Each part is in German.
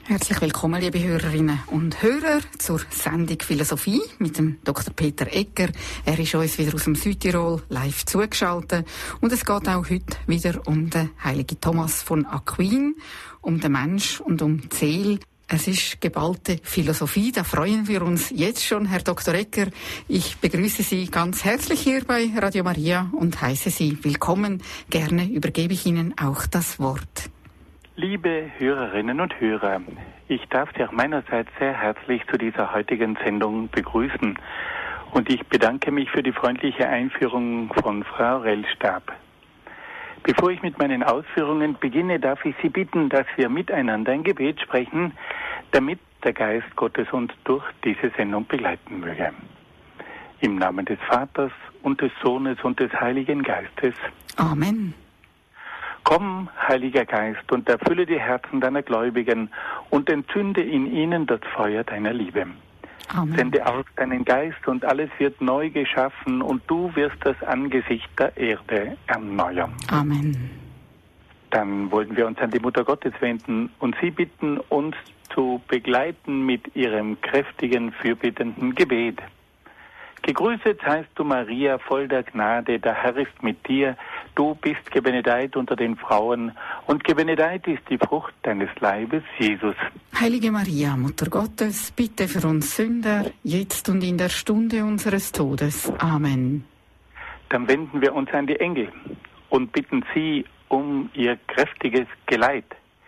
Herzlich willkommen, liebe Hörerinnen und Hörer, zur Sendung Philosophie mit dem Dr. Peter Egger. Er ist uns wieder aus dem Südtirol live zugeschaltet. Und es geht auch heute wieder um den heiligen Thomas von Aquin, um den Mensch und um die Seele. Es ist geballte Philosophie, da freuen wir uns jetzt schon, Herr Dr. Egger. Ich begrüße Sie ganz herzlich hier bei Radio Maria und heiße Sie willkommen. Gerne übergebe ich Ihnen auch das Wort. Liebe Hörerinnen und Hörer, ich darf Sie auch meinerseits sehr herzlich zu dieser heutigen Sendung begrüßen und ich bedanke mich für die freundliche Einführung von Frau Rellstab. Bevor ich mit meinen Ausführungen beginne, darf ich Sie bitten, dass wir miteinander ein Gebet sprechen, damit der Geist Gottes uns durch diese Sendung begleiten möge. Im Namen des Vaters und des Sohnes und des Heiligen Geistes. Amen. Komm, Heiliger Geist, und erfülle die Herzen deiner Gläubigen und entzünde in ihnen das Feuer deiner Liebe. Amen. Sende aus deinen Geist und alles wird neu geschaffen und du wirst das Angesicht der Erde erneuern. Amen. Dann wollen wir uns an die Mutter Gottes wenden und sie bitten, uns zu begleiten mit ihrem kräftigen, fürbittenden Gebet. Gegrüßet seist du, Maria, voll der Gnade, der Herr ist mit dir. Du bist gebenedeit unter den Frauen und gebenedeit ist die Frucht deines Leibes, Jesus. Heilige Maria, Mutter Gottes, bitte für uns Sünder, jetzt und in der Stunde unseres Todes. Amen. Dann wenden wir uns an die Engel und bitten sie um ihr kräftiges Geleit.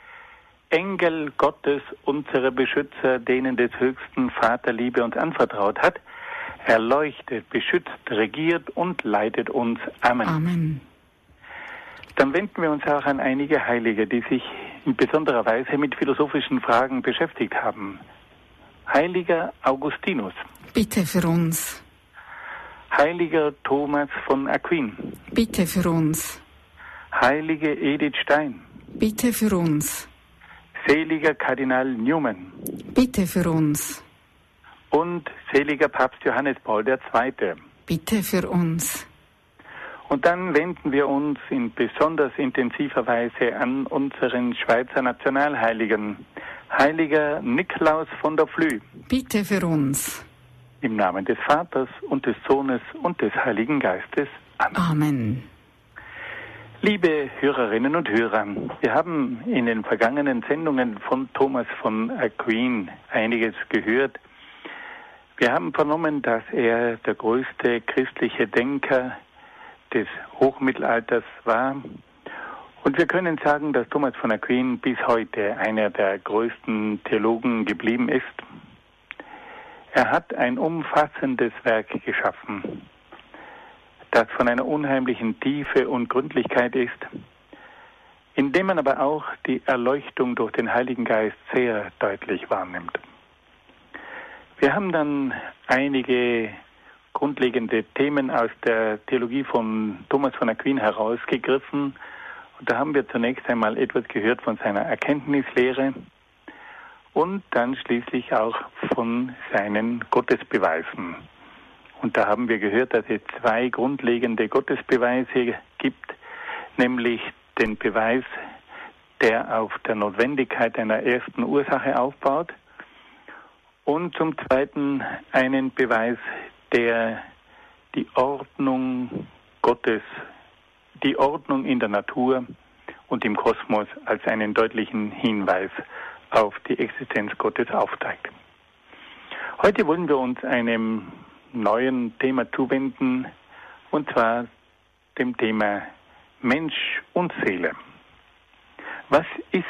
Engel Gottes, unsere Beschützer, denen des höchsten Vaterliebe uns anvertraut hat, erleuchtet, beschützt, regiert und leitet uns. Amen. Amen. Dann wenden wir uns auch an einige Heilige, die sich in besonderer Weise mit philosophischen Fragen beschäftigt haben. Heiliger Augustinus. Bitte für uns. Heiliger Thomas von Aquin. Bitte für uns. Heilige Edith Stein. Bitte für uns. Seliger Kardinal Newman. Bitte für uns. Und seliger Papst Johannes Paul II. Bitte für uns. Und dann wenden wir uns in besonders intensiver Weise an unseren Schweizer Nationalheiligen, Heiliger Nikolaus von der Flü. Bitte für uns. Im Namen des Vaters und des Sohnes und des Heiligen Geistes. Amen. Amen. Liebe Hörerinnen und Hörer, wir haben in den vergangenen Sendungen von Thomas von Aquin einiges gehört. Wir haben vernommen, dass er der größte christliche Denker des Hochmittelalters war. Und wir können sagen, dass Thomas von Aquin bis heute einer der größten Theologen geblieben ist. Er hat ein umfassendes Werk geschaffen, das von einer unheimlichen Tiefe und Gründlichkeit ist, in dem man aber auch die Erleuchtung durch den Heiligen Geist sehr deutlich wahrnimmt. Wir haben dann einige grundlegende Themen aus der Theologie von Thomas von Aquin herausgegriffen. Und da haben wir zunächst einmal etwas gehört von seiner Erkenntnislehre und dann schließlich auch von seinen Gottesbeweisen. Und da haben wir gehört, dass es zwei grundlegende Gottesbeweise gibt, nämlich den Beweis, der auf der Notwendigkeit einer ersten Ursache aufbaut, und zum Zweiten einen Beweis, der die Ordnung Gottes, die Ordnung in der Natur und im Kosmos als einen deutlichen Hinweis auf die Existenz Gottes aufzeigt. Heute wollen wir uns einem neuen Thema zuwenden, und zwar dem Thema Mensch und Seele. Was ist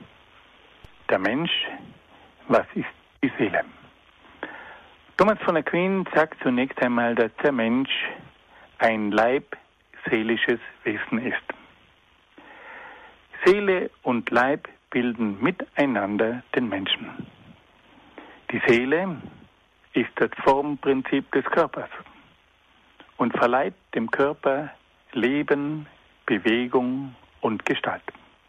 der Mensch? Was ist die Seele? Thomas von Aquin sagt zunächst einmal, dass der Mensch ein leibseelisches Wesen ist. Seele und Leib bilden miteinander den Menschen. Die Seele ist das Formprinzip des Körpers und verleiht dem Körper Leben, Bewegung und Gestalt.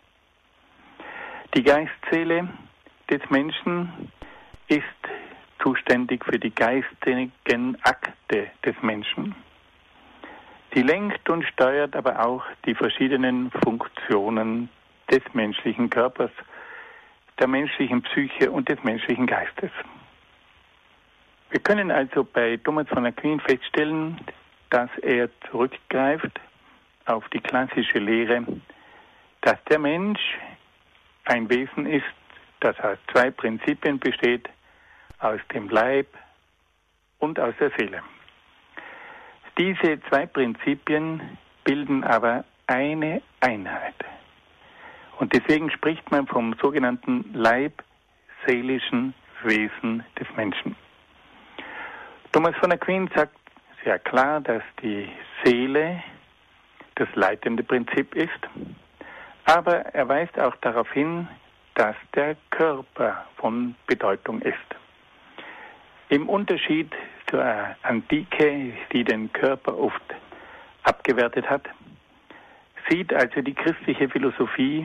Die Geistseele des Menschen ist zuständig für die geistigen Akte des Menschen. Sie lenkt und steuert aber auch die verschiedenen Funktionen des menschlichen Körpers, der menschlichen Psyche und des menschlichen Geistes. Wir können also bei Thomas von Aquin feststellen, dass er zurückgreift auf die klassische Lehre, dass der Mensch ein Wesen ist, das aus zwei Prinzipien besteht, aus dem Leib und aus der Seele. Diese zwei Prinzipien bilden aber eine Einheit. Und deswegen spricht man vom sogenannten leibseelischen Wesen des Menschen. Thomas von Aquin sagt sehr klar, dass die Seele das leitende Prinzip ist, aber er weist auch darauf hin, dass der Körper von Bedeutung ist. Im Unterschied zur Antike, die den Körper oft abgewertet hat, sieht also die christliche Philosophie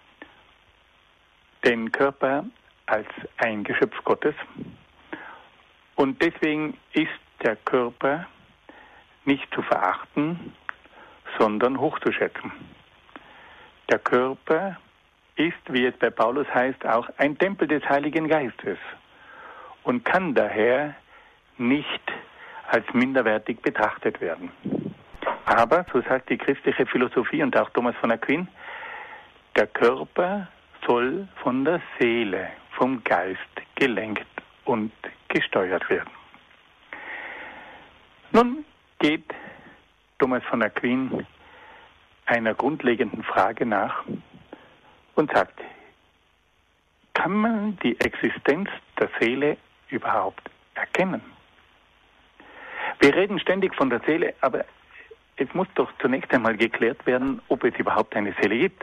den Körper als ein Geschöpf Gottes. Und deswegen ist der Körper nicht zu verachten, sondern hochzuschätzen. Der Körper ist, wie es bei Paulus heißt, auch ein Tempel des Heiligen Geistes und kann daher nicht als minderwertig betrachtet werden. Aber, so sagt die christliche Philosophie und auch Thomas von Aquin, der Körper soll von der Seele, vom Geist gelenkt und gesteuert werden. Nun geht Thomas von Aquin einer grundlegenden Frage nach und sagt, kann man die Existenz der Seele überhaupt erkennen? Wir reden ständig von der Seele, aber es muss doch zunächst einmal geklärt werden, ob es überhaupt eine Seele gibt.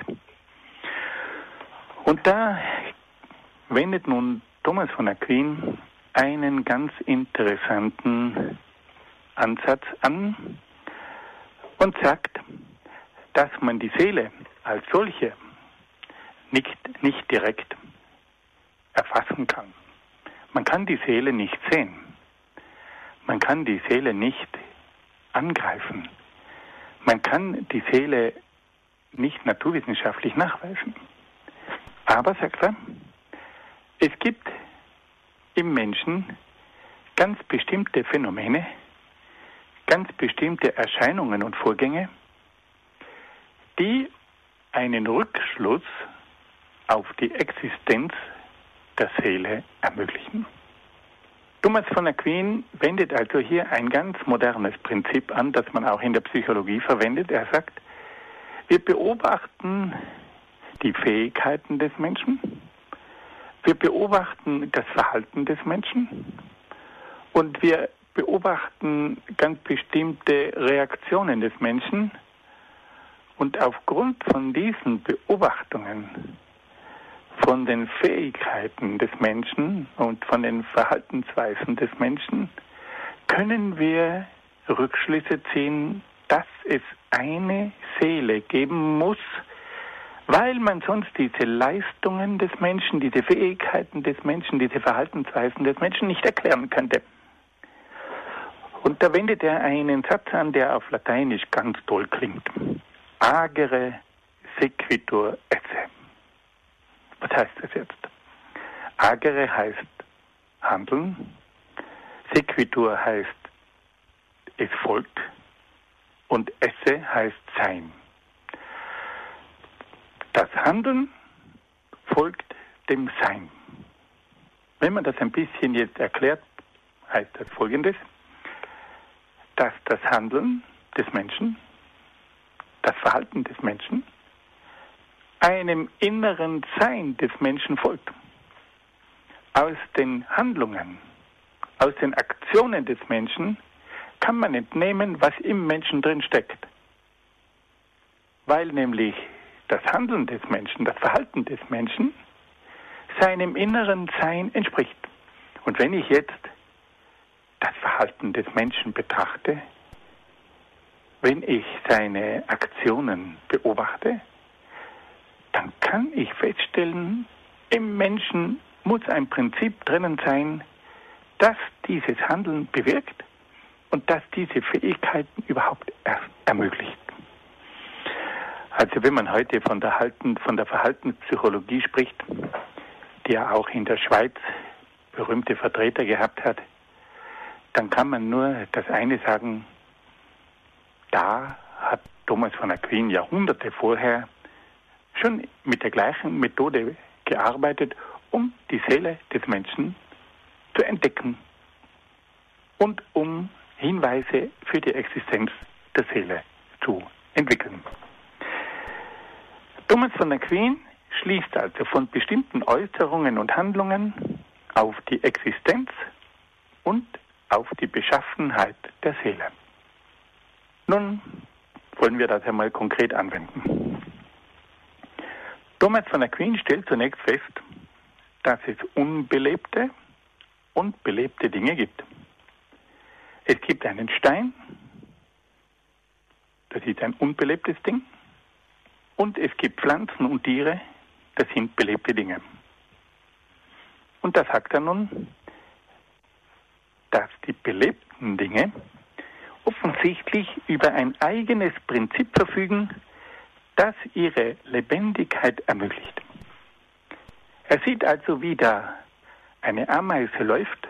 Und da wendet nun Thomas von Aquin einen ganz interessanten Ansatz an und sagt, dass man die Seele als solche nicht direkt erfassen kann. Man kann die Seele nicht sehen. Man kann die Seele nicht angreifen. Man kann die Seele nicht naturwissenschaftlich nachweisen. Aber, sagt er, es gibt im Menschen ganz bestimmte Phänomene, ganz bestimmte Erscheinungen und Vorgänge, die einen Rückschluss auf die Existenz der Seele ermöglichen. Thomas von Aquin wendet also hier ein ganz modernes Prinzip an, das man auch in der Psychologie verwendet. Er sagt, wir beobachten die Fähigkeiten des Menschen, wir beobachten das Verhalten des Menschen und wir beobachten ganz bestimmte Reaktionen des Menschen und aufgrund von diesen Beobachtungen, von den Fähigkeiten des Menschen und von den Verhaltensweisen des Menschen können wir Rückschlüsse ziehen, dass es eine Seele geben muss, weil man sonst diese Leistungen des Menschen, diese Fähigkeiten des Menschen, diese Verhaltensweisen des Menschen nicht erklären könnte. Und da wendet er einen Satz an, der auf Lateinisch ganz toll klingt. Agere sequitur esse. Was heißt das jetzt? Agere heißt handeln, sequitur heißt es folgt und esse heißt sein. Das Handeln folgt dem Sein. Wenn man das ein bisschen jetzt erklärt, heißt das Folgendes, dass das Handeln des Menschen, das Verhalten des Menschen, einem inneren Sein des Menschen folgt. Aus den Handlungen, aus den Aktionen des Menschen kann man entnehmen, was im Menschen drin steckt. Weil nämlich das Handeln des Menschen, das Verhalten des Menschen seinem inneren Sein entspricht. Und wenn ich jetzt das Verhalten des Menschen betrachte, wenn ich seine Aktionen beobachte, dann kann ich feststellen, im Menschen muss ein Prinzip drinnen sein, das dieses Handeln bewirkt und das diese Fähigkeiten überhaupt erst ermöglicht. Also wenn man heute von der Verhaltenspsychologie spricht, die ja auch in der Schweiz berühmte Vertreter gehabt hat, dann kann man nur das eine sagen: Da hat Thomas von Aquin Jahrhunderte vorher schon mit der gleichen Methode gearbeitet, um die Seele des Menschen zu entdecken und um Hinweise für die Existenz der Seele zu entwickeln. Thomas von Aquin schließt also von bestimmten Äußerungen und Handlungen auf die Existenz und auf die Beschaffenheit der Seele. Nun wollen wir das einmal konkret anwenden. Thomas von Aquin stellt zunächst fest, dass es unbelebte und belebte Dinge gibt. Es gibt einen Stein, das ist ein unbelebtes Ding, und es gibt Pflanzen und Tiere, das sind belebte Dinge. Und da sagt er nun, dass die belebten Dinge offensichtlich über ein eigenes Prinzip verfügen, das ihre Lebendigkeit ermöglicht. Er sieht also, wie da eine Ameise läuft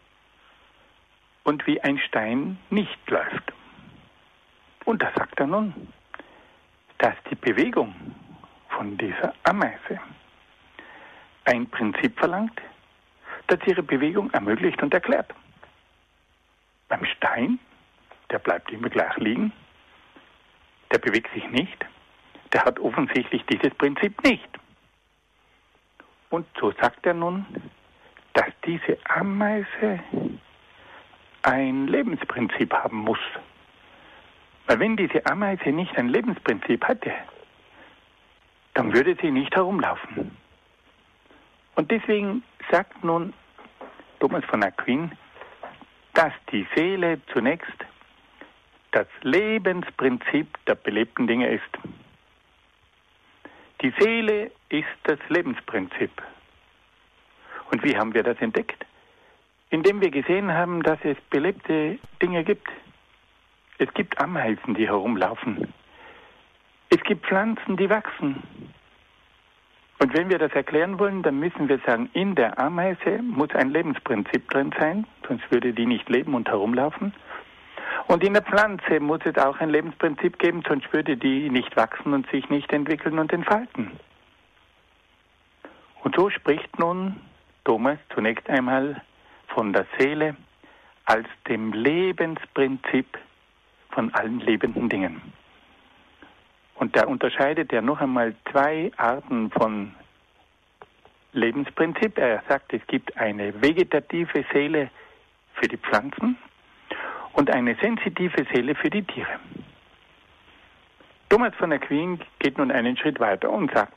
und wie ein Stein nicht läuft. Und da sagt er nun, dass die Bewegung von dieser Ameise ein Prinzip verlangt, das ihre Bewegung ermöglicht und erklärt. Beim Stein, der bleibt immer gleich liegen, der bewegt sich nicht, der hat offensichtlich dieses Prinzip nicht. Und so sagt er nun, dass diese Ameise ein Lebensprinzip haben muss. Weil wenn diese Ameise nicht ein Lebensprinzip hätte, dann würde sie nicht herumlaufen. Und deswegen sagt nun Thomas von Aquin, dass die Seele zunächst das Lebensprinzip der belebten Dinge ist. Die Seele ist das Lebensprinzip. Und wie haben wir das entdeckt? Indem wir gesehen haben, dass es belebte Dinge gibt. Es gibt Ameisen, die herumlaufen. Es gibt Pflanzen, die wachsen. Und wenn wir das erklären wollen, dann müssen wir sagen, in der Ameise muss ein Lebensprinzip drin sein, sonst würde die nicht leben und herumlaufen. Und in der Pflanze muss es auch ein Lebensprinzip geben, sonst würde die nicht wachsen und sich nicht entwickeln und entfalten. Und so spricht nun Thomas zunächst einmal von der Seele als dem Lebensprinzip von allen lebenden Dingen. Und da unterscheidet er noch einmal zwei Arten von Lebensprinzip. Er sagt, es gibt eine vegetative Seele für die Pflanzen und eine sensitive Seele für die Tiere. Thomas von Aquin geht nun einen Schritt weiter und sagt,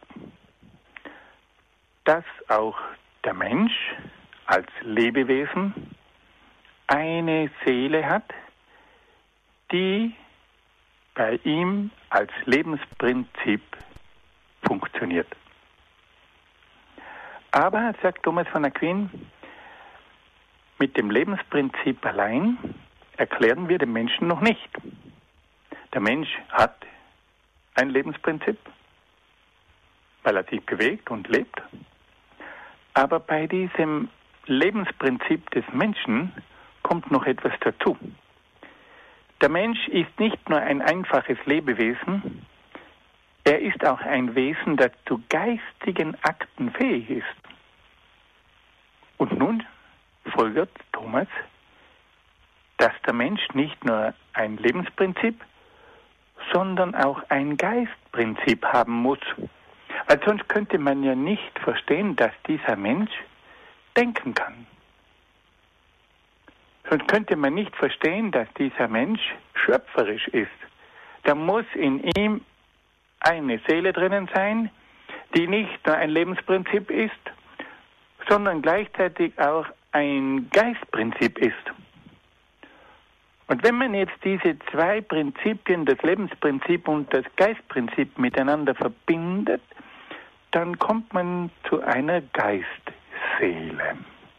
dass auch der Mensch als Lebewesen eine Seele hat, die bei ihm als Lebensprinzip funktioniert. Aber, sagt Thomas von Aquin, mit dem Lebensprinzip allein erklären wir den Menschen noch nicht. Der Mensch hat ein Lebensprinzip, weil er sich bewegt und lebt. Aber bei diesem Lebensprinzip des Menschen kommt noch etwas dazu. Der Mensch ist nicht nur ein einfaches Lebewesen, er ist auch ein Wesen, das zu geistigen Akten fähig ist. Und nun folgert Thomas, dass der Mensch nicht nur ein Lebensprinzip, sondern auch ein Geistprinzip haben muss. Weil sonst könnte man ja nicht verstehen, dass dieser Mensch denken kann. Sonst könnte man nicht verstehen, dass dieser Mensch schöpferisch ist. Da muss in ihm eine Seele drinnen sein, die nicht nur ein Lebensprinzip ist, sondern gleichzeitig auch ein Geistprinzip ist. Und wenn man jetzt diese zwei Prinzipien, das Lebensprinzip und das Geistprinzip miteinander verbindet, dann kommt man zu einer Geistseele.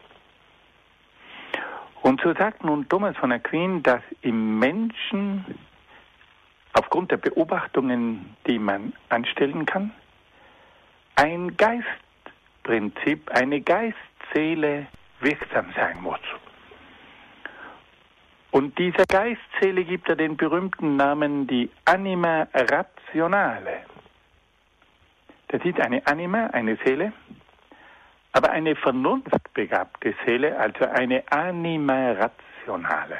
Und so sagt nun Thomas von Aquin, dass im Menschen aufgrund der Beobachtungen, die man anstellen kann, ein Geist Lebensprinzip eine Geist-Seele wirksam sein muss. Und dieser Geist-Seele gibt er den berühmten Namen die Anima Rationale. Das ist eine Anima, eine Seele, aber eine vernunftbegabte Seele, also eine Anima Rationale.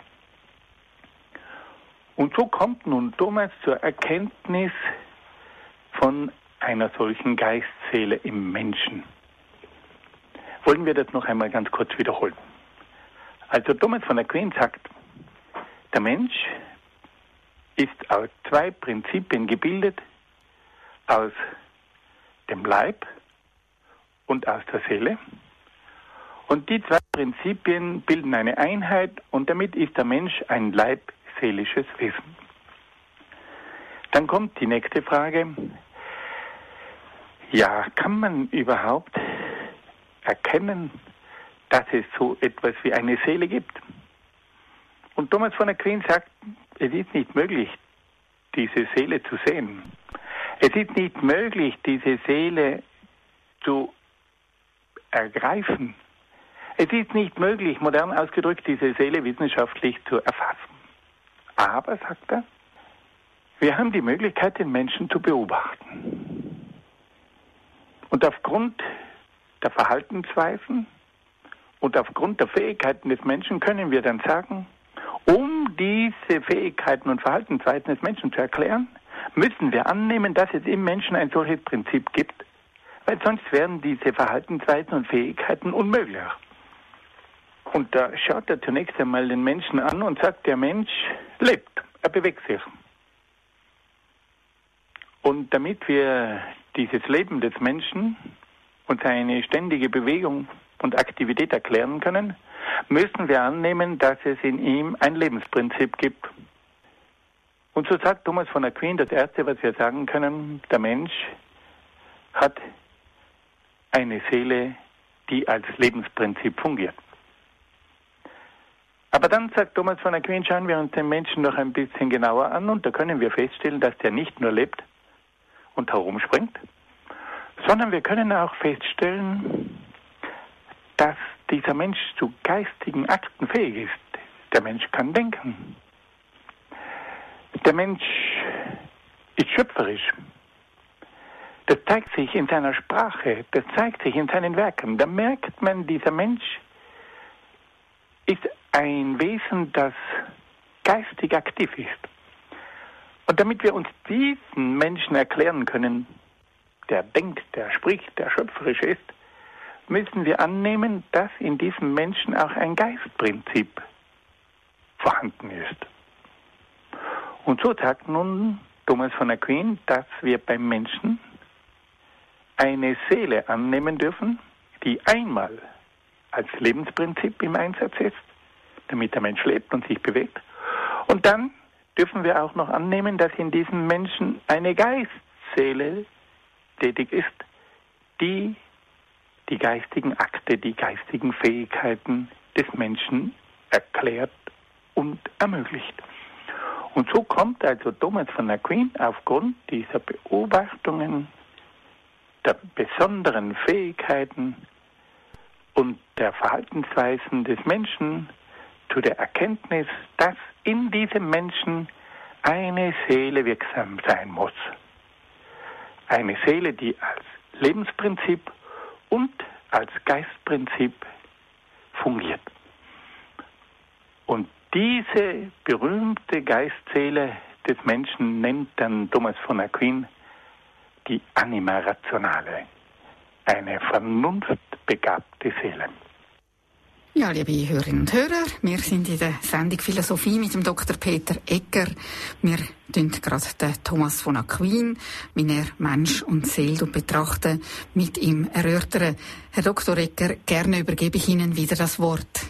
Und so kommt nun Thomas zur Erkenntnis von einer solchen Geistseele im Menschen. Wollen wir das noch einmal ganz kurz wiederholen? Also Thomas von Aquin sagt, der Mensch ist aus zwei Prinzipien gebildet, aus dem Leib und aus der Seele. Und die zwei Prinzipien bilden eine Einheit und damit ist der Mensch ein leibseelisches Wesen. Dann kommt die nächste Frage. Ja, kann man überhaupt erkennen, dass es so etwas wie eine Seele gibt? Und Thomas von Aquin sagt, es ist nicht möglich, diese Seele zu sehen. Es ist nicht möglich, diese Seele zu ergreifen. Es ist nicht möglich, modern ausgedrückt, diese Seele wissenschaftlich zu erfassen. Aber, sagt er, wir haben die Möglichkeit, den Menschen zu beobachten. Und aufgrund der Verhaltensweisen und aufgrund der Fähigkeiten des Menschen können wir dann sagen, um diese Fähigkeiten und Verhaltensweisen des Menschen zu erklären, müssen wir annehmen, dass es im Menschen ein solches Prinzip gibt, weil sonst wären diese Verhaltensweisen und Fähigkeiten unmöglich. Und da schaut er zunächst einmal den Menschen an und sagt, der Mensch lebt, er bewegt sich. Und damit wir dieses Leben des Menschen und seine ständige Bewegung und Aktivität erklären können, müssen wir annehmen, dass es in ihm ein Lebensprinzip gibt. Und so sagt Thomas von Aquin, das Erste, was wir sagen können, der Mensch hat eine Seele, die als Lebensprinzip fungiert. Aber dann sagt Thomas von Aquin, schauen wir uns den Menschen noch ein bisschen genauer an und da können wir feststellen, dass der nicht nur lebt und herumspringt, sondern wir können auch feststellen, dass dieser Mensch zu geistigen Akten fähig ist. Der Mensch kann denken. Der Mensch ist schöpferisch. Das zeigt sich in seiner Sprache, das zeigt sich in seinen Werken. Da merkt man, dieser Mensch ist ein Wesen, das geistig aktiv ist. Und damit wir uns diesen Menschen erklären können, der denkt, der spricht, der schöpferisch ist, müssen wir annehmen, dass in diesem Menschen auch ein Geistprinzip vorhanden ist. Und so sagt nun Thomas von Aquin, dass wir beim Menschen eine Seele annehmen dürfen, die einmal als Lebensprinzip im Einsatz ist, damit der Mensch lebt und sich bewegt. Und dann dürfen wir auch noch annehmen, dass in diesem Menschen eine Geistseele tätig ist, die die geistigen Akte, die geistigen Fähigkeiten des Menschen erklärt und ermöglicht. Und so kommt also Thomas von Aquin aufgrund dieser Beobachtungen, der besonderen Fähigkeiten und der Verhaltensweisen des Menschen zu der Erkenntnis, dass in diesem Menschen eine Seele wirksam sein muss. Eine Seele, die als Lebensprinzip und als Geistprinzip fungiert. Und diese berühmte Geistseele des Menschen nennt dann Thomas von Aquin die Anima Rationale, eine vernunftbegabte Seele. Ja, liebe Hörerinnen und Hörer, wir sind in der Sendung Philosophie mit dem Dr. Peter Egger. Wir tun gerade den Thomas von Aquin, wie er Mensch und Seele betrachten, mit ihm erörtern. Herr Dr. Egger, gerne übergebe ich Ihnen wieder das Wort.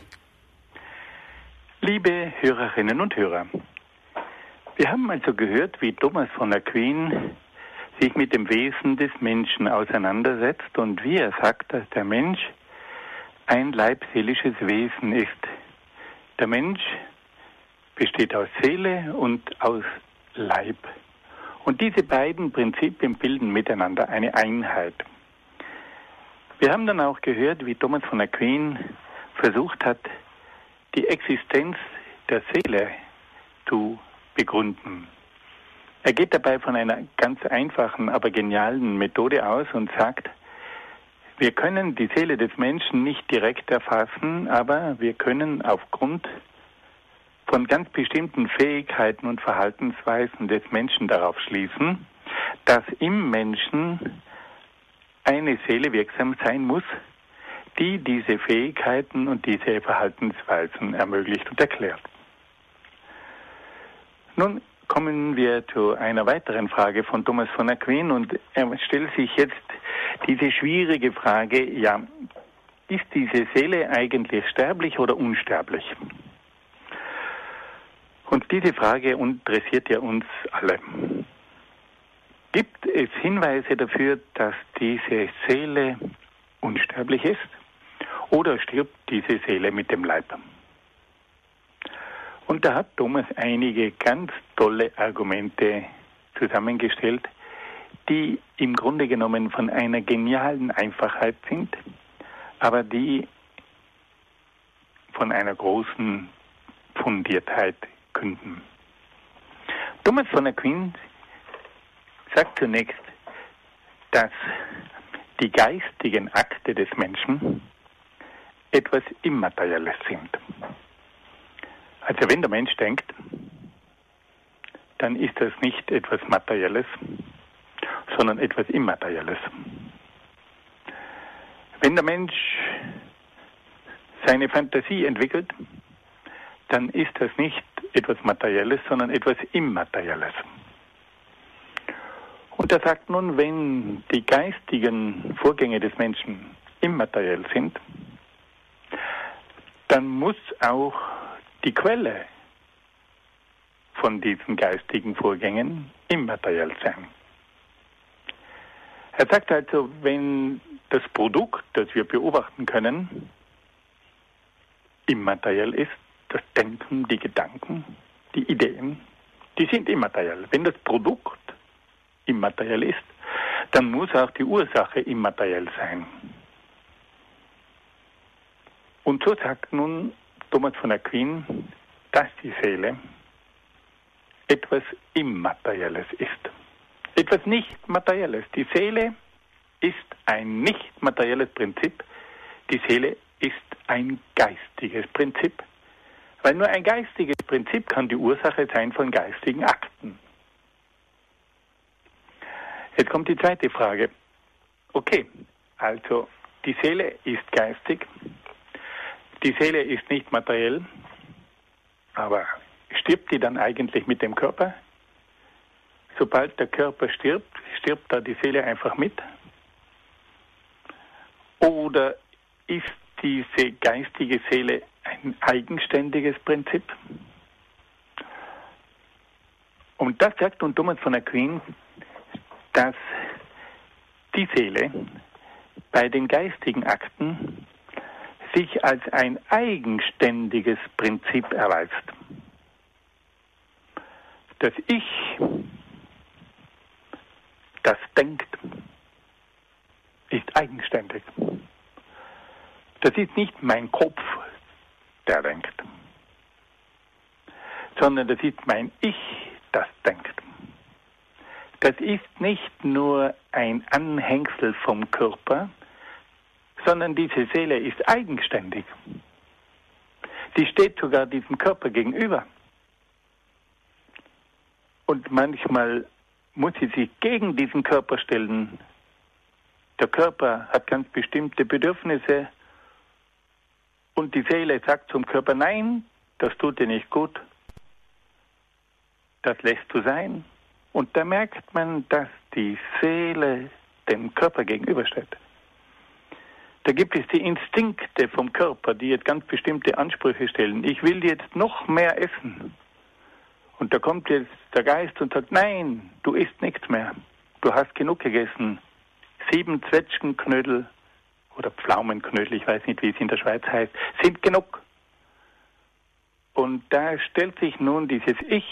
Liebe Hörerinnen und Hörer, wir haben also gehört, wie Thomas von Aquin sich mit dem Wesen des Menschen auseinandersetzt und wie er sagt, dass der Mensch ein leibseelisches Wesen ist. Der Mensch besteht aus Seele und aus Leib. Und diese beiden Prinzipien bilden miteinander eine Einheit. Wir haben dann auch gehört, wie Thomas von Aquin versucht hat, die Existenz der Seele zu begründen. Er geht dabei von einer ganz einfachen, aber genialen Methode aus und sagt, wir können die Seele des Menschen nicht direkt erfassen, aber wir können aufgrund von ganz bestimmten Fähigkeiten und Verhaltensweisen des Menschen darauf schließen, dass im Menschen eine Seele wirksam sein muss, die diese Fähigkeiten und diese Verhaltensweisen ermöglicht und erklärt. Nun kommen wir zu einer weiteren Frage von Thomas von Aquin und er stellt sich jetzt diese schwierige Frage, ja, ist diese Seele eigentlich sterblich oder unsterblich? Und diese Frage interessiert ja uns alle. Gibt es Hinweise dafür, dass diese Seele unsterblich ist? Oder stirbt diese Seele mit dem Leib? Und da hat Thomas einige ganz tolle Argumente zusammengestellt, die im Grunde genommen von einer genialen Einfachheit sind, aber die von einer großen Fundiertheit künden. Thomas von Aquin sagt zunächst, dass die geistigen Akte des Menschen etwas Immaterielles sind. Also wenn der Mensch denkt, dann ist das nicht etwas Materielles, sondern etwas Immaterielles. Wenn der Mensch seine Fantasie entwickelt, dann ist das nicht etwas Materielles, sondern etwas Immaterielles. Und er sagt nun, wenn die geistigen Vorgänge des Menschen immateriell sind, dann muss auch die Quelle von diesen geistigen Vorgängen immateriell sein. Er sagt also, wenn das Produkt, das wir beobachten können, immateriell ist, das Denken, die Gedanken, die Ideen, die sind immateriell. Wenn das Produkt immateriell ist, dann muss auch die Ursache immateriell sein. Und so sagt nun Thomas von Aquin, dass die Seele etwas Immaterielles ist. Etwas Nicht-Materielles. Die Seele ist ein nicht-materielles Prinzip. Die Seele ist ein geistiges Prinzip. Weil nur ein geistiges Prinzip kann die Ursache sein von geistigen Akten. Jetzt kommt die zweite Frage. Okay, also die Seele ist geistig. Die Seele ist nicht materiell, aber stirbt die dann eigentlich mit dem Körper? Sobald der Körper stirbt, stirbt da die Seele einfach mit? Oder ist diese geistige Seele ein eigenständiges Prinzip? Und das sagt nun Thomas von Aquin, dass die Seele bei den geistigen Akten sich als ein eigenständiges Prinzip erweist. Das Ich, das denkt, ist eigenständig. Das ist nicht mein Kopf, der denkt, sondern das ist mein Ich, das denkt. Das ist nicht nur ein Anhängsel vom Körper, sondern diese Seele ist eigenständig. Sie steht sogar diesem Körper gegenüber. Und manchmal muss sie sich gegen diesen Körper stellen. Der Körper hat ganz bestimmte Bedürfnisse und die Seele sagt zum Körper, nein, das tut dir nicht gut. Das lässt du sein. Und da merkt man, dass die Seele dem Körper gegenübersteht. Da gibt es die Instinkte vom Körper, die jetzt ganz bestimmte Ansprüche stellen. Ich will jetzt noch mehr essen. Und da kommt jetzt der Geist und sagt, nein, du isst nichts mehr. Du hast genug gegessen. 7 Zwetschgenknödel oder Pflaumenknödel, ich weiß nicht, wie es in der Schweiz heißt, sind genug. Und da stellt sich nun dieses Ich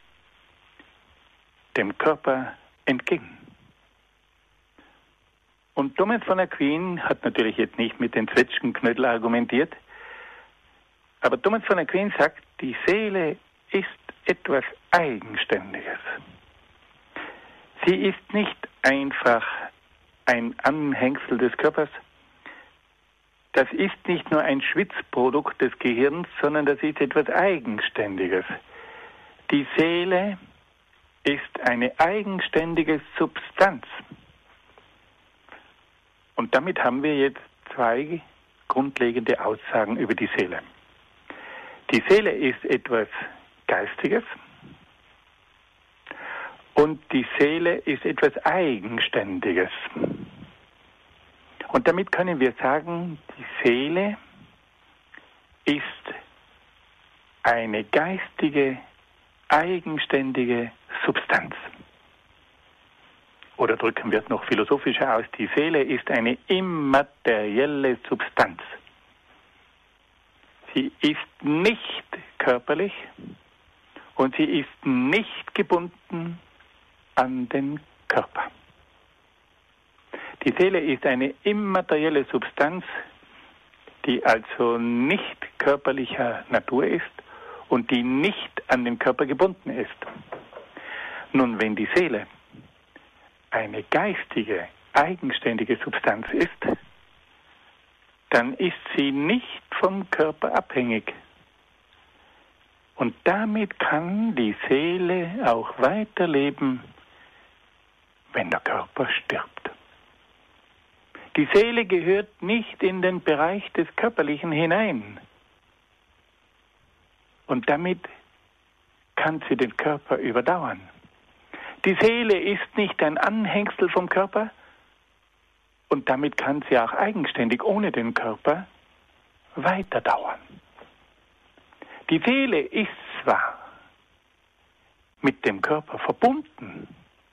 dem Körper entgegen. Und Thomas von Aquin hat natürlich jetzt nicht mit den Zwetschgenknödel argumentiert, aber Thomas von Aquin sagt, die Seele ist etwas Eigenständiges. Sie ist nicht einfach ein Anhängsel des Körpers. Das ist nicht nur ein Schwitzprodukt des Gehirns, sondern das ist etwas Eigenständiges. Die Seele ist eine eigenständige Substanz. Und damit haben wir jetzt zwei grundlegende Aussagen über die Seele. Die Seele ist etwas Geistiges und die Seele ist etwas Eigenständiges. Und damit können wir sagen, die Seele ist eine geistige, eigenständige Substanz. Oder drücken wir es noch philosophischer aus, die Seele ist eine immaterielle Substanz. Sie ist nicht körperlich und sie ist nicht gebunden an den Körper. Die Seele ist eine immaterielle Substanz, die also nicht körperlicher Natur ist und die nicht an den Körper gebunden ist. Nun, wenn die Seele eine geistige, eigenständige Substanz ist, dann ist sie nicht vom Körper abhängig. Und damit kann die Seele auch weiterleben, wenn der Körper stirbt. Die Seele gehört nicht in den Bereich des Körperlichen hinein. Und damit kann sie den Körper überdauern. Die Seele ist nicht ein Anhängsel vom Körper und damit kann sie auch eigenständig ohne den Körper weiterdauern. Die Seele ist zwar mit dem Körper verbunden,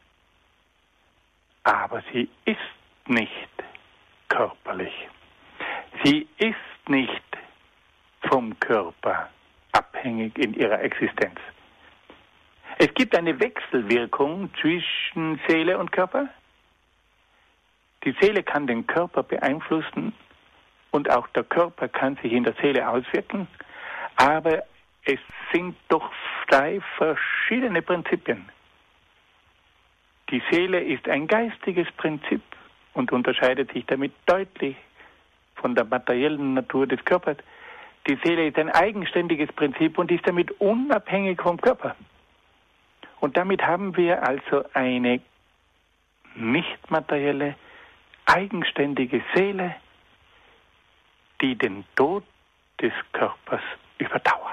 aber sie ist nicht körperlich. Sie ist nicht vom Körper abhängig in ihrer Existenz. Es gibt eine Wechselwirkung zwischen Seele und Körper. Die Seele kann den Körper beeinflussen und auch der Körper kann sich in der Seele auswirken, aber es sind doch zwei verschiedene Prinzipien. Die Seele ist ein geistiges Prinzip und unterscheidet sich damit deutlich von der materiellen Natur des Körpers. Die Seele ist ein eigenständiges Prinzip und ist damit unabhängig vom Körper. Und damit haben wir also eine nicht materielle, eigenständige Seele, die den Tod des Körpers überdauert.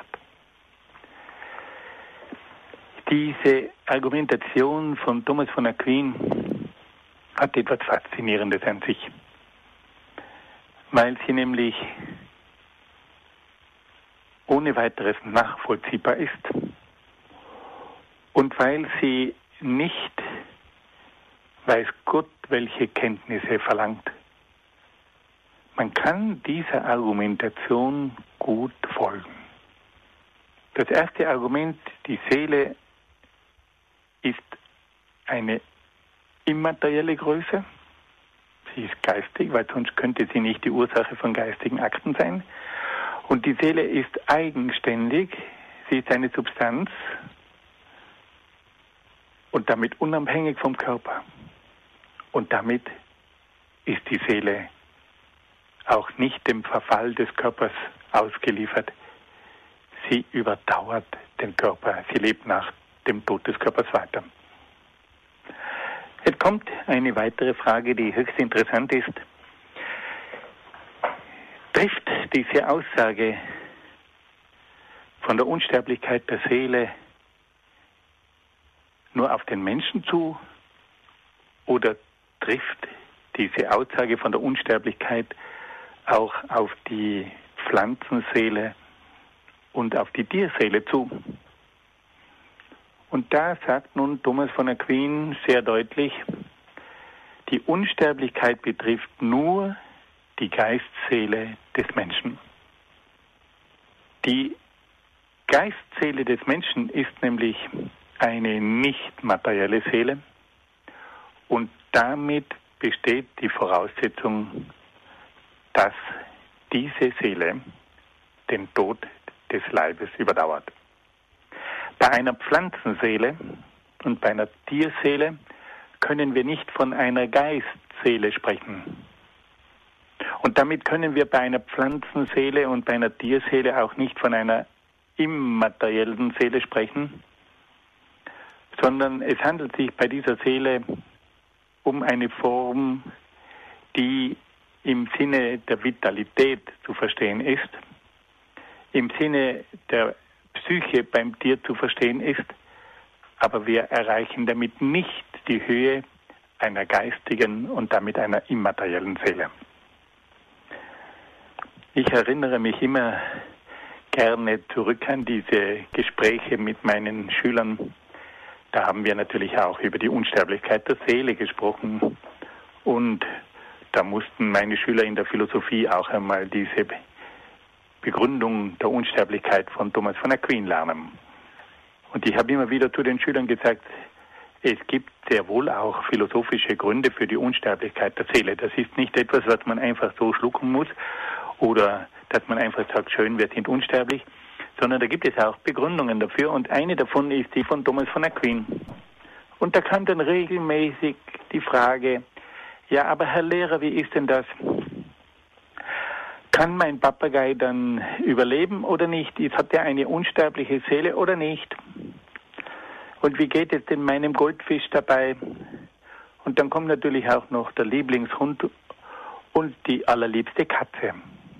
Diese Argumentation von Thomas von Aquin hat etwas Faszinierendes an sich, weil sie nämlich ohne weiteres nachvollziehbar ist und weil sie nicht, weiß Gott, welche Kenntnisse verlangt. Man kann dieser Argumentation gut folgen. Das erste Argument, die Seele ist eine immaterielle Größe. Sie ist geistig, weil sonst könnte sie nicht die Ursache von geistigen Akten sein. Und die Seele ist eigenständig, sie ist eine Substanz und damit unabhängig vom Körper. Und damit ist die Seele auch nicht dem Verfall des Körpers ausgeliefert. Sie überdauert den Körper, sie lebt nach dem Tod des Körpers weiter. Jetzt kommt eine weitere Frage, die höchst interessant ist. Trifft diese Aussage von der Unsterblichkeit der Seele nur auf den Menschen zu oder trifft diese Aussage von der Unsterblichkeit auch auf die Pflanzenseele und auf die Tierseele zu? Und da sagt nun Thomas von Aquin sehr deutlich, die Unsterblichkeit betrifft nur die Geistseele des Menschen. Die Geistseele des Menschen ist nämlich eine nicht materielle Seele und damit besteht die Voraussetzung, dass diese Seele den Tod des Leibes überdauert. Bei einer Pflanzenseele und bei einer Tierseele können wir nicht von einer Geistseele sprechen. Und damit können wir bei einer Pflanzenseele und bei einer Tierseele auch nicht von einer immateriellen Seele sprechen, sondern es handelt sich bei dieser Seele um eine Form, die im Sinne der Vitalität zu verstehen ist, im Sinne der Psyche beim Tier zu verstehen ist, aber wir erreichen damit nicht die Höhe einer geistigen und damit einer immateriellen Seele. Ich erinnere mich immer gerne zurück an diese Gespräche mit meinen Schülern. Da haben wir natürlich auch über die Unsterblichkeit der Seele gesprochen und da mussten meine Schüler in der Philosophie auch einmal diese Begründung der Unsterblichkeit von Thomas von Aquin lernen. Und ich habe immer wieder zu den Schülern gesagt, es gibt sehr wohl auch philosophische Gründe für die Unsterblichkeit der Seele. Das ist nicht etwas, was man einfach so schlucken muss oder dass man einfach sagt, schön, wir sind unsterblich, sondern da gibt es auch Begründungen dafür und eine davon ist die von Thomas von Aquin. Und da kam dann regelmäßig die Frage, ja, aber Herr Lehrer, wie ist denn das? Kann mein Papagei dann überleben oder nicht? Hat er eine unsterbliche Seele oder nicht? Und wie geht es denn meinem Goldfisch dabei? Und dann kommt natürlich auch noch der Lieblingshund und die allerliebste Katze.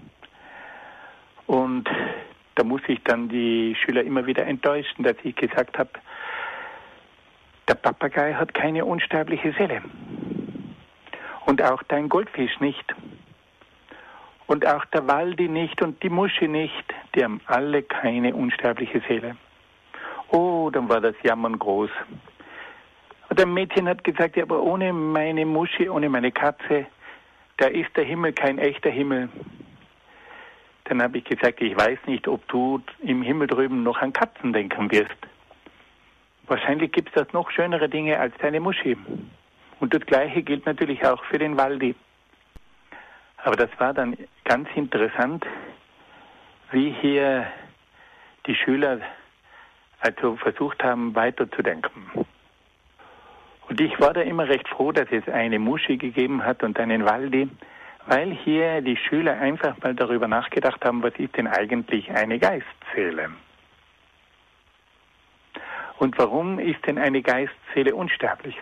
Und da muss ich dann die Schüler immer wieder enttäuschen, dass ich gesagt habe, der Papagei hat keine unsterbliche Seele. Und auch dein Goldfisch nicht. Und auch der Waldi nicht und die Muschi nicht. Die haben alle keine unsterbliche Seele. Oh, dann war das Jammern groß. Und ein Mädchen hat gesagt, ja, aber ohne meine Muschi, ohne meine Katze, da ist der Himmel kein echter Himmel. Dann habe ich gesagt, ich weiß nicht, ob du im Himmel drüben noch an Katzen denken wirst. Wahrscheinlich gibt es das noch schönere Dinge als deine Muschi. Und das Gleiche gilt natürlich auch für den Waldi. Aber das war dann ganz interessant, wie hier die Schüler also versucht haben, weiterzudenken. Und ich war da immer recht froh, dass es eine Muschi gegeben hat und einen Waldi, weil hier die Schüler einfach mal darüber nachgedacht haben, was ist denn eigentlich eine Geistseele? Und warum ist denn eine Geistseele unsterblich?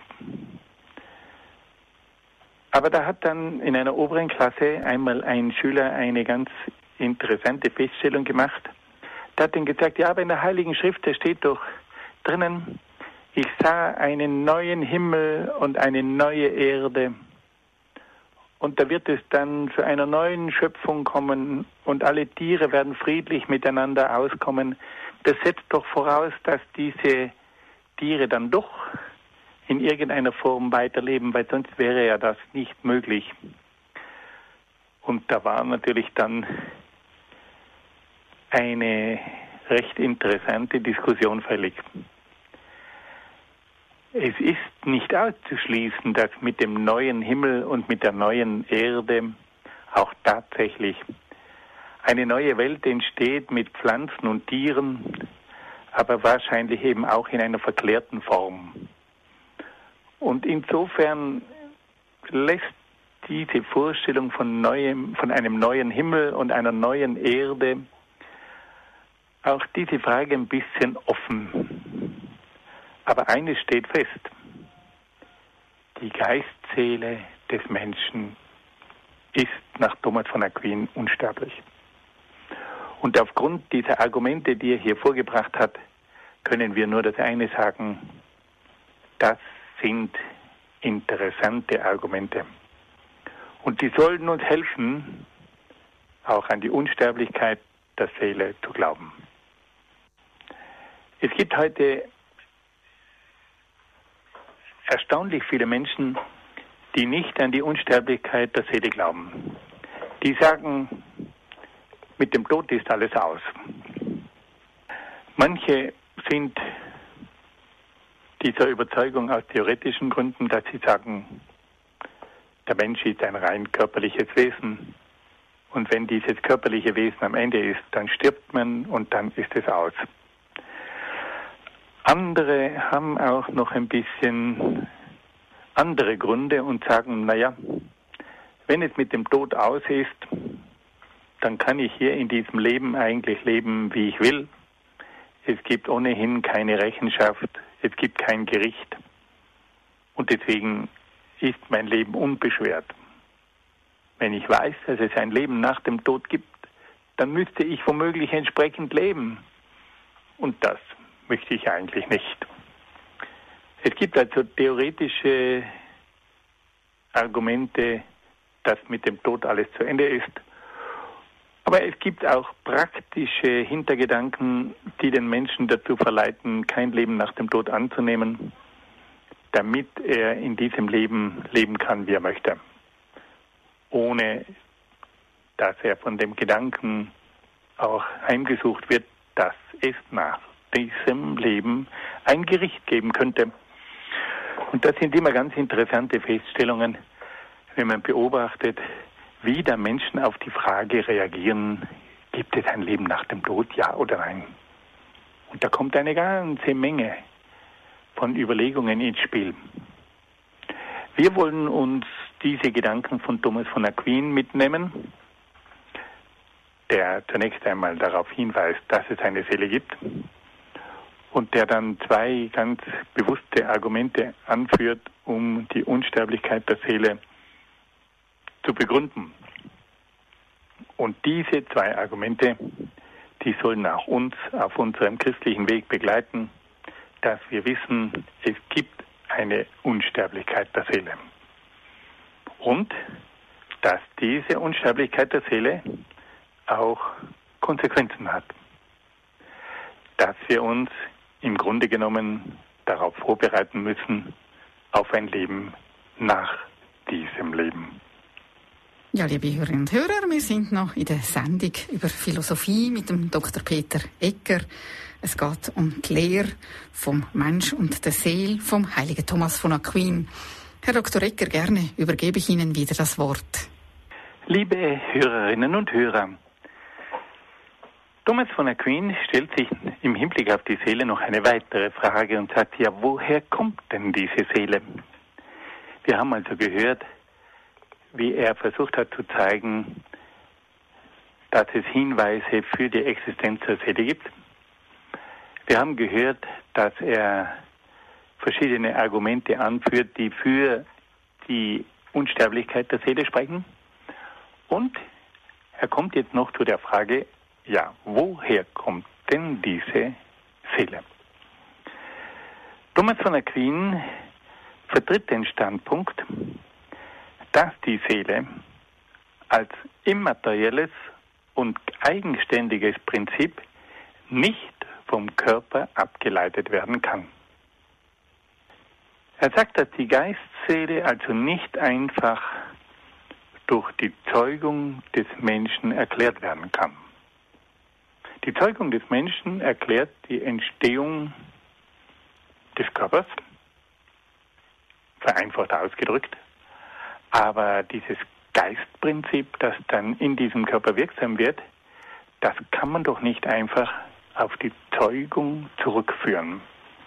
Aber da hat dann in einer oberen Klasse einmal ein Schüler eine ganz interessante Feststellung gemacht. Der hat dann gesagt, ja, aber in der Heiligen Schrift, da steht doch drinnen, ich sah einen neuen Himmel und eine neue Erde. Und da wird es dann zu einer neuen Schöpfung kommen und alle Tiere werden friedlich miteinander auskommen. Das setzt doch voraus, dass diese Tiere dann doch in irgendeiner Form weiterleben, weil sonst wäre ja das nicht möglich. Und da war natürlich dann eine recht interessante Diskussion fällig. Es ist nicht auszuschließen, dass mit dem neuen Himmel und mit der neuen Erde auch tatsächlich eine neue Welt entsteht mit Pflanzen und Tieren, aber wahrscheinlich eben auch in einer verklärten Form. Und insofern lässt diese Vorstellung von einem neuen Himmel und einer neuen Erde auch diese Frage ein bisschen offen. Aber eines steht fest: Die Geistseele des Menschen ist nach Thomas von Aquin unsterblich. Und aufgrund dieser Argumente, die er hier vorgebracht hat, können wir nur das eine sagen: Das sind interessante Argumente. Und die sollen uns helfen, auch an die Unsterblichkeit der Seele zu glauben. Es gibt heute erstaunlich viele Menschen, die nicht an die Unsterblichkeit der Seele glauben. Die sagen, mit dem Tod ist alles aus. Manche sind dieser Überzeugung aus theoretischen Gründen, dass sie sagen, Der Mensch ist ein rein körperliches Wesen. Und wenn dieses körperliche Wesen am Ende ist, dann stirbt man und dann ist es aus. Andere haben auch noch ein bisschen andere Gründe und sagen, wenn es mit dem Tod aus ist, dann kann ich hier in diesem Leben eigentlich leben, wie ich will. Es gibt ohnehin keine Rechenschaft, es gibt kein Gericht. Und deswegen ist mein Leben unbeschwert. Wenn ich weiß, dass es ein Leben nach dem Tod gibt, dann müsste ich womöglich entsprechend leben. Und das möchte ich eigentlich nicht. Es gibt also theoretische Argumente, dass mit dem Tod alles zu Ende ist. Aber es gibt auch praktische Hintergedanken, die den Menschen dazu verleiten, kein Leben nach dem Tod anzunehmen, damit er in diesem Leben leben kann, wie er möchte, ohne dass er von dem Gedanken auch heimgesucht wird, dass es nach diesem Leben ein Gericht geben könnte. Und das sind immer ganz interessante Feststellungen, wenn man beobachtet, wie da Menschen auf die Frage reagieren, gibt es ein Leben nach dem Tod, ja oder nein? Und da kommt eine ganze Menge von Überlegungen ins Spiel. Wir wollen uns diese Gedanken von Thomas von Aquin mitnehmen, der zunächst einmal darauf hinweist, dass es eine Seele gibt und der dann zwei ganz bewusste Argumente anführt, um die Unsterblichkeit der Seele zu begründen. Und diese zwei Argumente, die sollen auch uns auf unserem christlichen Weg begleiten, dass wir wissen, es gibt eine Unsterblichkeit der Seele. Und dass diese Unsterblichkeit der Seele auch Konsequenzen hat. Dass wir uns im Grunde genommen darauf vorbereiten müssen, auf ein Leben nach diesem Leben. Ja, liebe Hörerinnen und Hörer, wir sind noch in der Sendung über Philosophie mit dem Dr. Peter Egger. Es geht um die Lehre vom Mensch und der Seele vom heiligen Thomas von Aquin. Herr Dr. Egger, gerne übergebe ich Ihnen wieder das Wort. Liebe Hörerinnen und Hörer, Thomas von Aquin stellt sich im Hinblick auf die Seele noch eine weitere Frage und sagt, ja, woher kommt denn diese Seele? Wir haben also gehört, wie er versucht hat zu zeigen, dass es Hinweise für die Existenz der Seele gibt. Wir haben gehört, dass er verschiedene Argumente anführt, die für die Unsterblichkeit der Seele sprechen. Und er kommt jetzt noch zu der Frage, ja, woher kommt denn diese Seele? Thomas von Aquin vertritt den Standpunkt, dass die Seele als immaterielles und eigenständiges Prinzip nicht vom Körper abgeleitet werden kann. Er sagt, dass die Geistseele also nicht einfach durch die Zeugung des Menschen erklärt werden kann. Die Zeugung des Menschen erklärt die Entstehung des Körpers, vereinfacht ausgedrückt, aber dieses Geistprinzip, das dann in diesem Körper wirksam wird, das kann man doch nicht einfach auf die Zeugung zurückführen.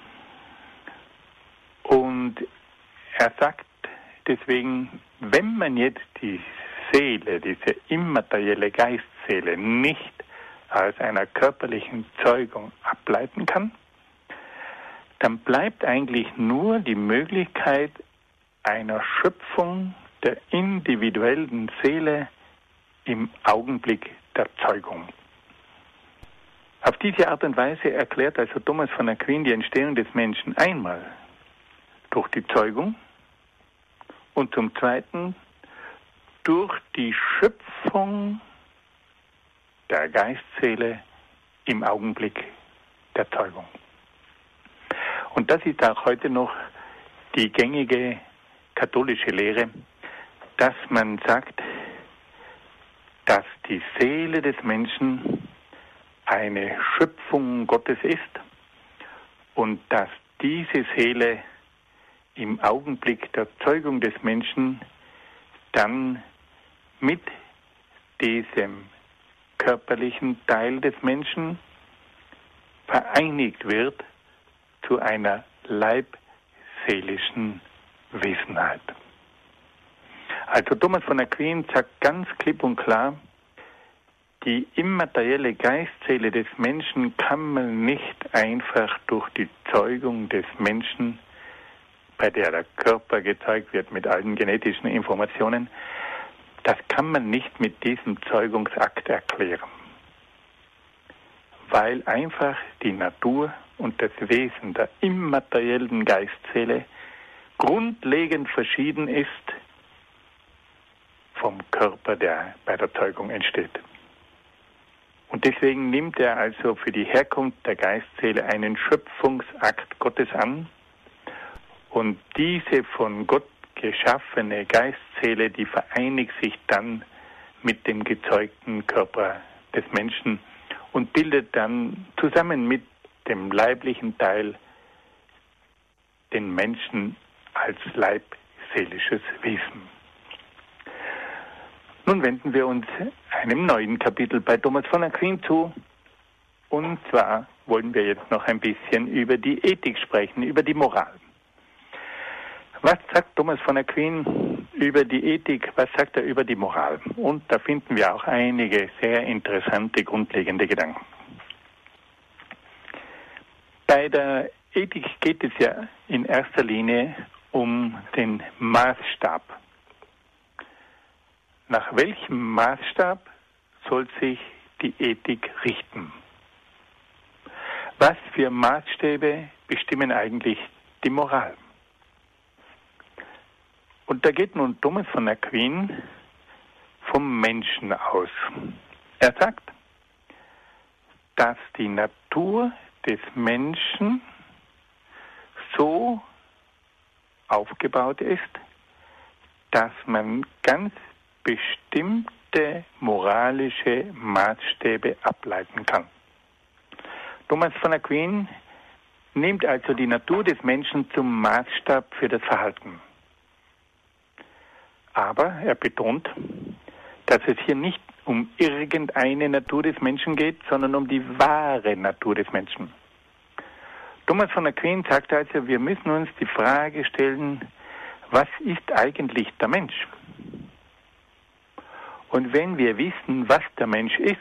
Und er sagt deswegen, wenn man jetzt die Seele, diese immaterielle Geistseele nicht aus einer körperlichen Zeugung ableiten kann, dann bleibt eigentlich nur die Möglichkeit einer Schöpfung der individuellen Seele im Augenblick der Zeugung. Auf diese Art und Weise erklärt also Thomas von Aquin die Entstehung des Menschen einmal durch die Zeugung und zum Zweiten durch die Schöpfung der Geistseele im Augenblick der Zeugung. Und das ist auch heute noch die gängige katholische Lehre, dass man sagt, dass die Seele des Menschen eine Schöpfung Gottes ist und dass diese Seele im Augenblick der Zeugung des Menschen dann mit diesem körperlichen Teil des Menschen vereinigt wird zu einer leibseelischen Wesenheit. Also Thomas von Aquin sagt ganz klipp und klar, die immaterielle Geistseele des Menschen kann man nicht einfach durch die Zeugung des Menschen, bei der der Körper gezeugt wird mit allen genetischen Informationen, das kann man nicht mit diesem Zeugungsakt erklären, weil einfach die Natur und das Wesen der immateriellen Geistseele grundlegend verschieden ist vom Körper, der bei der Zeugung entsteht. Und deswegen nimmt er also für die Herkunft der Geistseele einen Schöpfungsakt Gottes an, und diese von Gott geschaffene Geistseele, die vereinigt sich dann mit dem gezeugten Körper des Menschen und bildet dann zusammen mit dem leiblichen Teil den Menschen als leibseelisches Wesen. Nun wenden wir uns einem neuen Kapitel bei Thomas von Aquin zu. Und zwar wollen wir jetzt noch ein bisschen über die Ethik sprechen, über die Moral. Was sagt Thomas von Aquin über die Ethik? Was sagt er über die Moral? Und da finden wir auch einige sehr interessante, grundlegende Gedanken. Bei der Ethik geht es ja in erster Linie um den Maßstab. Nach welchem Maßstab soll sich die Ethik richten? Was für Maßstäbe bestimmen eigentlich die Moral? Und da geht nun Thomas von Aquin vom Menschen aus. Er sagt, dass die Natur des Menschen so aufgebaut ist, dass man ganz bestimmte moralische Maßstäbe ableiten kann. Thomas von Aquin nimmt also die Natur des Menschen zum Maßstab für das Verhalten. Aber er betont, dass es hier nicht um irgendeine Natur des Menschen geht, sondern um die wahre Natur des Menschen. Thomas von Aquin sagt also, wir müssen uns die Frage stellen, was ist eigentlich der Mensch? Und wenn wir wissen, was der Mensch ist,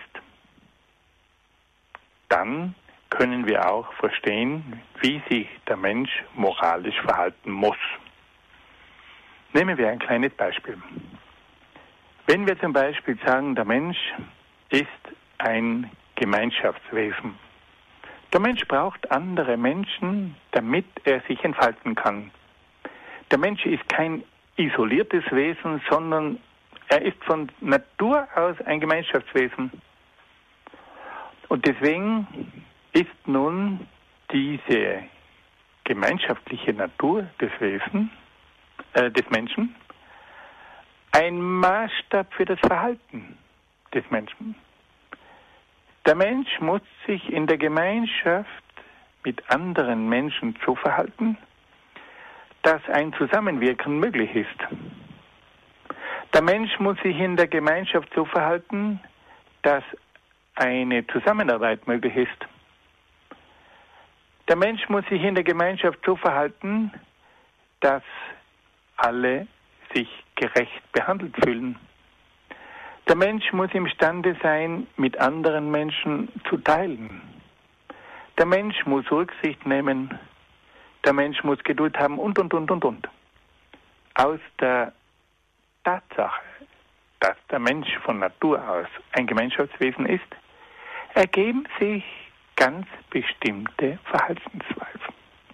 dann können wir auch verstehen, wie sich der Mensch moralisch verhalten muss. Nehmen wir ein kleines Beispiel. Wenn wir zum Beispiel sagen, der Mensch ist ein Gemeinschaftswesen. Der Mensch braucht andere Menschen, damit er sich entfalten kann. Der Mensch ist kein isoliertes Wesen, sondern er ist von Natur aus ein Gemeinschaftswesen. Und deswegen ist nun diese gemeinschaftliche Natur des Menschen ein Maßstab für das Verhalten des Menschen. Der Mensch muss sich in der Gemeinschaft mit anderen Menschen so verhalten, dass ein Zusammenwirken möglich ist. Der Mensch muss sich in der Gemeinschaft so verhalten, dass eine Zusammenarbeit möglich ist. Der Mensch muss sich in der Gemeinschaft so verhalten, dass alle sich gerecht behandelt fühlen. Der Mensch muss imstande sein, mit anderen Menschen zu teilen. Der Mensch muss Rücksicht nehmen. Der Mensch muss Geduld haben und. Aus der Tatsache, dass der Mensch von Natur aus ein Gemeinschaftswesen ist, ergeben sich ganz bestimmte Verhaltensweisen.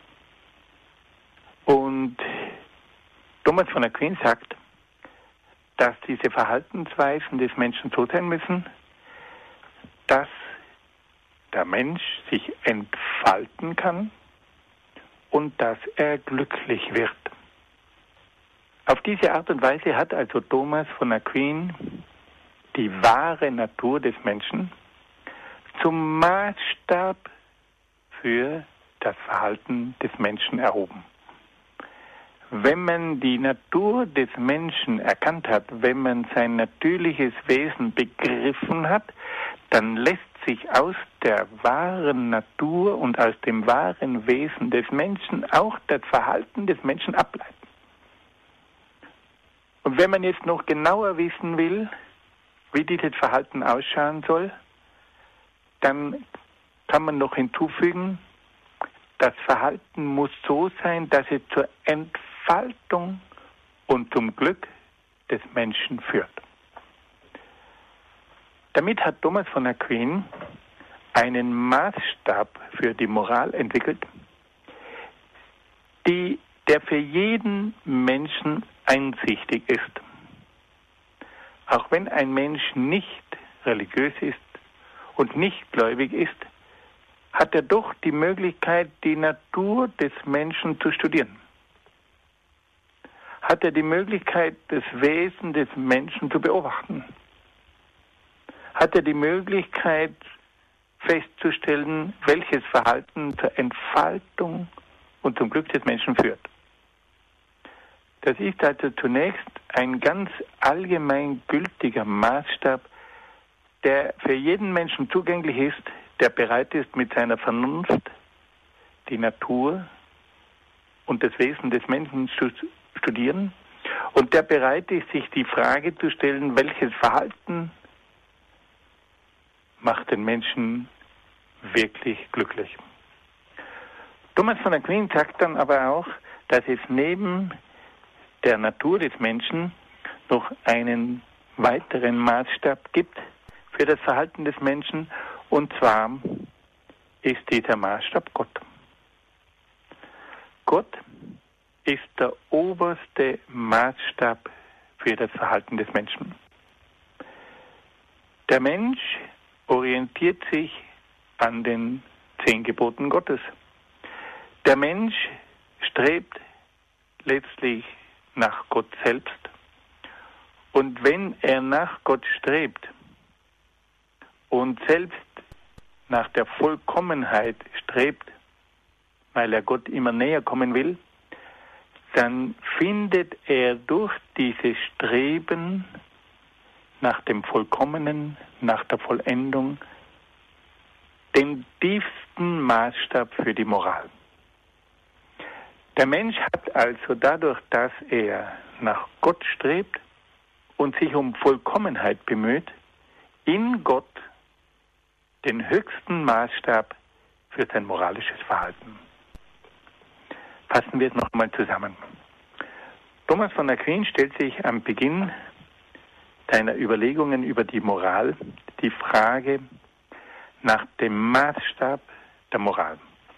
Und Thomas von Aquin sagt, dass diese Verhaltensweisen des Menschen so sein müssen, dass der Mensch sich entfalten kann und dass er glücklich wird. Auf diese Art und Weise hat also Thomas von Aquin die wahre Natur des Menschen zum Maßstab für das Verhalten des Menschen erhoben. Wenn man die Natur des Menschen erkannt hat, wenn man sein natürliches Wesen begriffen hat, dann lässt sich aus der wahren Natur und aus dem wahren Wesen des Menschen auch das Verhalten des Menschen ableiten. Und wenn man jetzt noch genauer wissen will, wie dieses Verhalten ausschauen soll, dann kann man noch hinzufügen, das Verhalten muss so sein, dass es zur Entfaltung und zum Glück des Menschen führt. Damit hat Thomas von Aquin einen Maßstab für die Moral entwickelt, der für jeden Menschen einsichtig ist. Auch wenn ein Mensch nicht religiös ist und nicht gläubig ist, hat er doch die Möglichkeit, die Natur des Menschen zu studieren. Hat er die Möglichkeit, das Wesen des Menschen zu beobachten. Hat er die Möglichkeit, festzustellen, welches Verhalten zur Entfaltung und zum Glück des Menschen führt. Das ist also zunächst ein ganz allgemein gültiger Maßstab, der für jeden Menschen zugänglich ist, der bereit ist, mit seiner Vernunft die Natur und das Wesen des Menschen zu studieren und der bereit ist, sich die Frage zu stellen, welches Verhalten macht den Menschen wirklich glücklich. Thomas von Aquin sagt dann aber auch, dass es neben der Natur des Menschen noch einen weiteren Maßstab gibt für das Verhalten des Menschen, und zwar ist dieser Maßstab Gott. Gott ist der oberste Maßstab für das Verhalten des Menschen. Der Mensch orientiert sich an den 10 Geboten Gottes. Der Mensch strebt letztlich nach Gott selbst. Und wenn er nach Gott strebt und selbst nach der Vollkommenheit strebt, weil er Gott immer näher kommen will, dann findet er durch dieses Streben nach dem Vollkommenen, nach der Vollendung, den tiefsten Maßstab für die Moral. Der Mensch hat also dadurch, dass er nach Gott strebt und sich um Vollkommenheit bemüht, in Gott den höchsten Maßstab für sein moralisches Verhalten. Fassen wir es noch einmal zusammen. Thomas von Aquin stellt sich am Beginn seiner Überlegungen über die Moral die Frage nach dem Maßstab der Moral.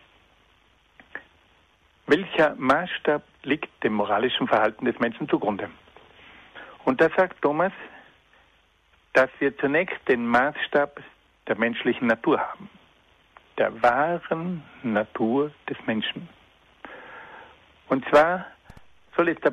Welcher Maßstab liegt dem moralischen Verhalten des Menschen zugrunde? Und da sagt Thomas, dass wir zunächst den Maßstab der menschlichen Natur haben, der wahren Natur des Menschen. Und zwar soll es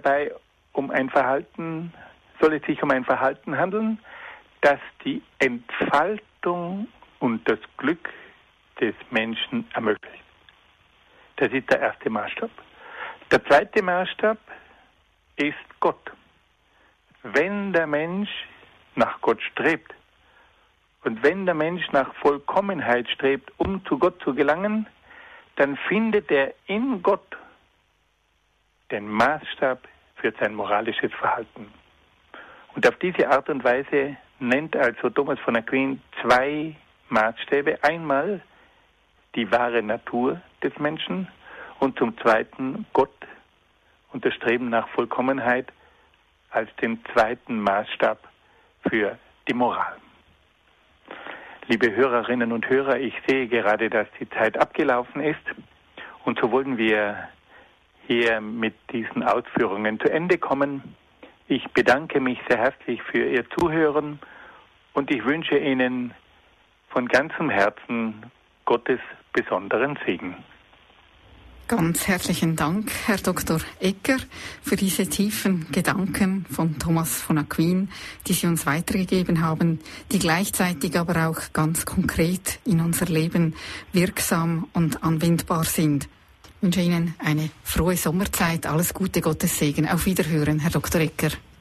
sich um ein Verhalten handeln, das die Entfaltung und das Glück des Menschen ermöglicht. Das ist der erste Maßstab. Der zweite Maßstab ist Gott. Wenn der Mensch nach Gott strebt und wenn der Mensch nach Vollkommenheit strebt, um zu Gott zu gelangen, dann findet er in Gott den Maßstab für sein moralisches Verhalten. Und auf diese Art und Weise nennt also Thomas von Aquin 2 Maßstäbe. Einmal die wahre Natur des Menschen und zum Zweiten Gott und das Streben nach Vollkommenheit als den zweiten Maßstab für die Moral. Liebe Hörerinnen und Hörer, ich sehe gerade, dass die Zeit abgelaufen ist und so wollen wir hier mit diesen Ausführungen zu Ende kommen. Ich bedanke mich sehr herzlich für Ihr Zuhören und ich wünsche Ihnen von ganzem Herzen Gottes besonderen Segen. Ganz herzlichen Dank, Herr Dr. Egger, für diese tiefen Gedanken von Thomas von Aquin, die Sie uns weitergegeben haben, die gleichzeitig aber auch ganz konkret in unser Leben wirksam und anwendbar sind. Ich wünsche Ihnen eine frohe Sommerzeit. Alles Gute, Gottes Segen. Auf Wiederhören, Herr Dr. Ecker.